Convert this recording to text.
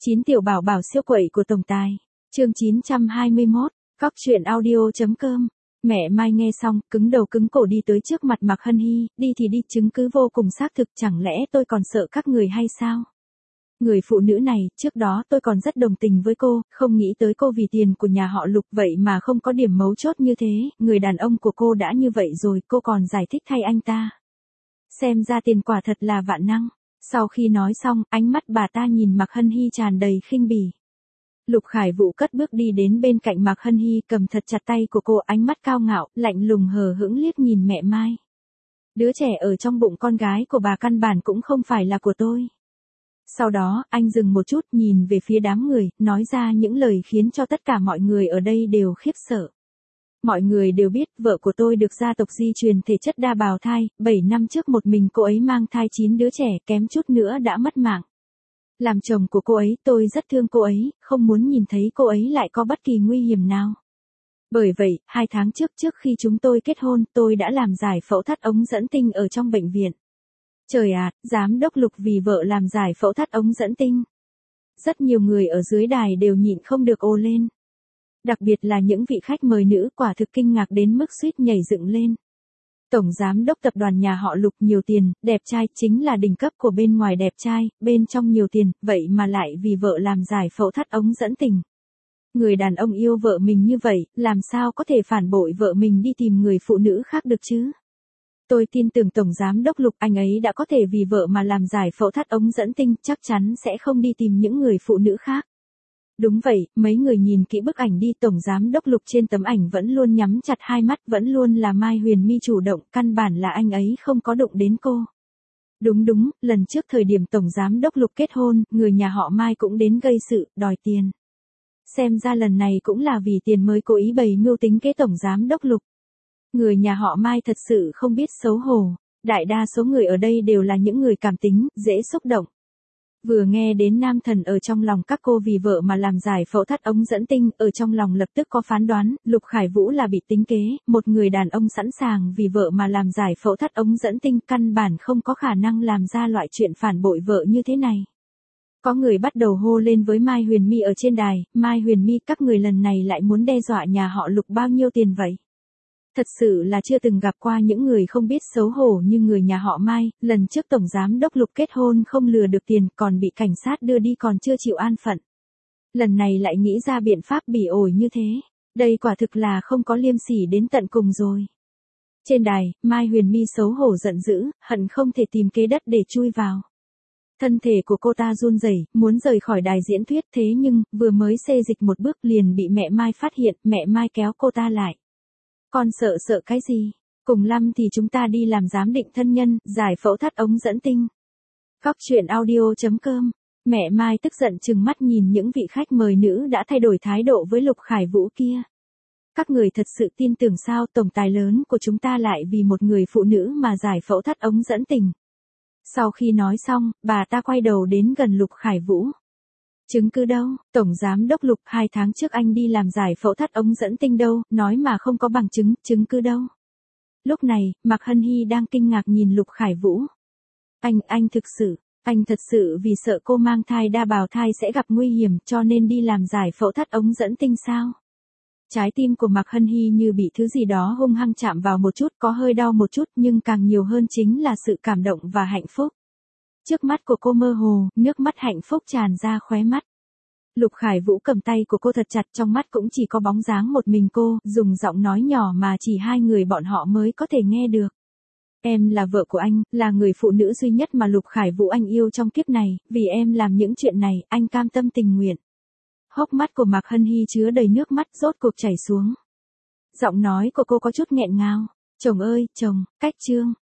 9 tiểu bảo bảo siêu quậy của tổng tài. Chương 921, Cóc truyện audio.com. Mẹ Mai nghe xong, cứng đầu cứng cổ đi tới trước mặt Mạc Hân Hy, đi thì đi, chứng cứ vô cùng xác thực, chẳng lẽ tôi còn sợ các người hay sao? Người phụ nữ này, trước đó tôi còn rất đồng tình với cô, không nghĩ tới cô vì tiền của nhà họ Lục vậy mà không có điểm mấu chốt như thế, người đàn ông của cô đã như vậy rồi, cô còn giải thích thay anh ta. Xem ra tiền quả thật là vạn năng. Sau khi nói xong, ánh mắt bà ta nhìn Mạc Hân Hy tràn đầy khinh bỉ. Lục Khải Vũ cất bước đi đến bên cạnh Mạc Hân Hy, cầm thật chặt tay của cô, ánh mắt cao ngạo, lạnh lùng hờ hững liếc nhìn mẹ Mai. Đứa trẻ ở trong bụng con gái của bà căn bản cũng không phải là của tôi. Sau đó, anh dừng một chút, nhìn về phía đám người, nói ra những lời khiến cho tất cả mọi người ở đây đều khiếp sợ. Mọi người đều biết, vợ của tôi được gia tộc di truyền thể chất đa bào thai, 7 năm trước một mình cô ấy mang thai 9 đứa trẻ, kém chút nữa đã mất mạng. Làm chồng của cô ấy, tôi rất thương cô ấy, không muốn nhìn thấy cô ấy lại có bất kỳ nguy hiểm nào. Bởi vậy, 2 tháng trước khi chúng tôi kết hôn, tôi đã làm giải phẫu thắt ống dẫn tinh ở trong bệnh viện. Trời ạ, giám đốc Lục vì vợ làm giải phẫu thắt ống dẫn tinh. Rất nhiều người ở dưới đài đều nhịn không được ồ lên. Đặc biệt là những vị khách mời nữ, quả thực kinh ngạc đến mức suýt nhảy dựng lên. Tổng giám đốc tập đoàn nhà họ Lục nhiều tiền, đẹp trai, chính là đỉnh cấp của bên ngoài đẹp trai, bên trong nhiều tiền, vậy mà lại vì vợ làm giải phẫu thắt ống dẫn tình. Người đàn ông yêu vợ mình như vậy, làm sao có thể phản bội vợ mình đi tìm người phụ nữ khác được chứ? Tôi tin tưởng Tổng giám đốc Lục, anh ấy đã có thể vì vợ mà làm giải phẫu thắt ống dẫn tinh, chắc chắn sẽ không đi tìm những người phụ nữ khác. Đúng vậy, mấy người nhìn kỹ bức ảnh đi, Tổng giám đốc Lục trên tấm ảnh vẫn luôn nhắm chặt hai mắt, vẫn luôn là Mai Huyền My chủ động, căn bản là anh ấy không có đụng đến cô. Đúng, lần trước thời điểm Tổng giám đốc Lục kết hôn, người nhà họ Mai cũng đến gây sự, đòi tiền. Xem ra lần này cũng là vì tiền mới cố ý bày mưu tính kế Tổng giám đốc Lục. Người nhà họ Mai thật sự không biết xấu hổ, đại đa số người ở đây đều là những người cảm tính, dễ xúc động. Vừa nghe đến nam thần ở trong lòng các cô vì vợ mà làm giải phẫu thắt ống dẫn tinh, ở trong lòng lập tức có phán đoán, Lục Khải Vũ là bị tính kế, một người đàn ông sẵn sàng vì vợ mà làm giải phẫu thắt ống dẫn tinh, căn bản không có khả năng làm ra loại chuyện phản bội vợ như thế này. Có người bắt đầu hô lên với Mai Huyền My ở trên đài, Mai Huyền My, các người lần này lại muốn đe dọa nhà họ Lục bao nhiêu tiền vậy? Thật sự là chưa từng gặp qua những người không biết xấu hổ như người nhà họ Mai, lần trước Tổng giám đốc Lục kết hôn không lừa được tiền, còn bị cảnh sát đưa đi còn chưa chịu an phận. Lần này lại nghĩ ra biện pháp bỉ ổi như thế, đây quả thực là không có liêm sỉ đến tận cùng rồi. Trên đài, Mai Huyền My xấu hổ giận dữ, hận không thể tìm kế đất để chui vào. Thân thể của cô ta run rẩy, muốn rời khỏi đài diễn thuyết, thế nhưng, vừa mới xê dịch một bước liền bị mẹ Mai phát hiện, mẹ Mai kéo cô ta lại. Con sợ cái gì? Cùng lắm thì chúng ta đi làm giám định thân nhân, giải phẫu thắt ống dẫn tinh. Cóc truyện audio.com. Mẹ Mai tức giận trừng mắt nhìn những vị khách mời nữ đã thay đổi thái độ với Lục Khải Vũ kia. Các người thật sự tin tưởng sao tổng tài lớn của chúng ta lại vì một người phụ nữ mà giải phẫu thắt ống dẫn tình. Sau khi nói xong, bà ta quay đầu đến gần Lục Khải Vũ. Chứng cứ đâu? Tổng giám đốc Lục, 2 tháng trước anh đi làm giải phẫu thắt ống dẫn tinh đâu, nói mà không có bằng chứng, chứng cứ đâu? Lúc này, Mạc Hân Hy đang kinh ngạc nhìn Lục Khải Vũ. Anh thật sự vì sợ cô mang thai đa bào thai sẽ gặp nguy hiểm cho nên đi làm giải phẫu thắt ống dẫn tinh sao? Trái tim của Mạc Hân Hy như bị thứ gì đó hung hăng chạm vào một chút, có hơi đau một chút, nhưng càng nhiều hơn chính là sự cảm động và hạnh phúc. Trước mắt của cô mơ hồ, nước mắt hạnh phúc tràn ra khóe mắt. Lục Khải Vũ cầm tay của cô thật chặt, trong mắt cũng chỉ có bóng dáng một mình cô, dùng giọng nói nhỏ mà chỉ hai người bọn họ mới có thể nghe được. Em là vợ của anh, là người phụ nữ duy nhất mà Lục Khải Vũ anh yêu trong kiếp này, vì em làm những chuyện này, anh cam tâm tình nguyện. Hốc mắt của Mạc Hân Hy chứa đầy nước mắt rốt cuộc chảy xuống. Giọng nói của cô có chút nghẹn ngào. Chồng ơi, chồng, cách chương.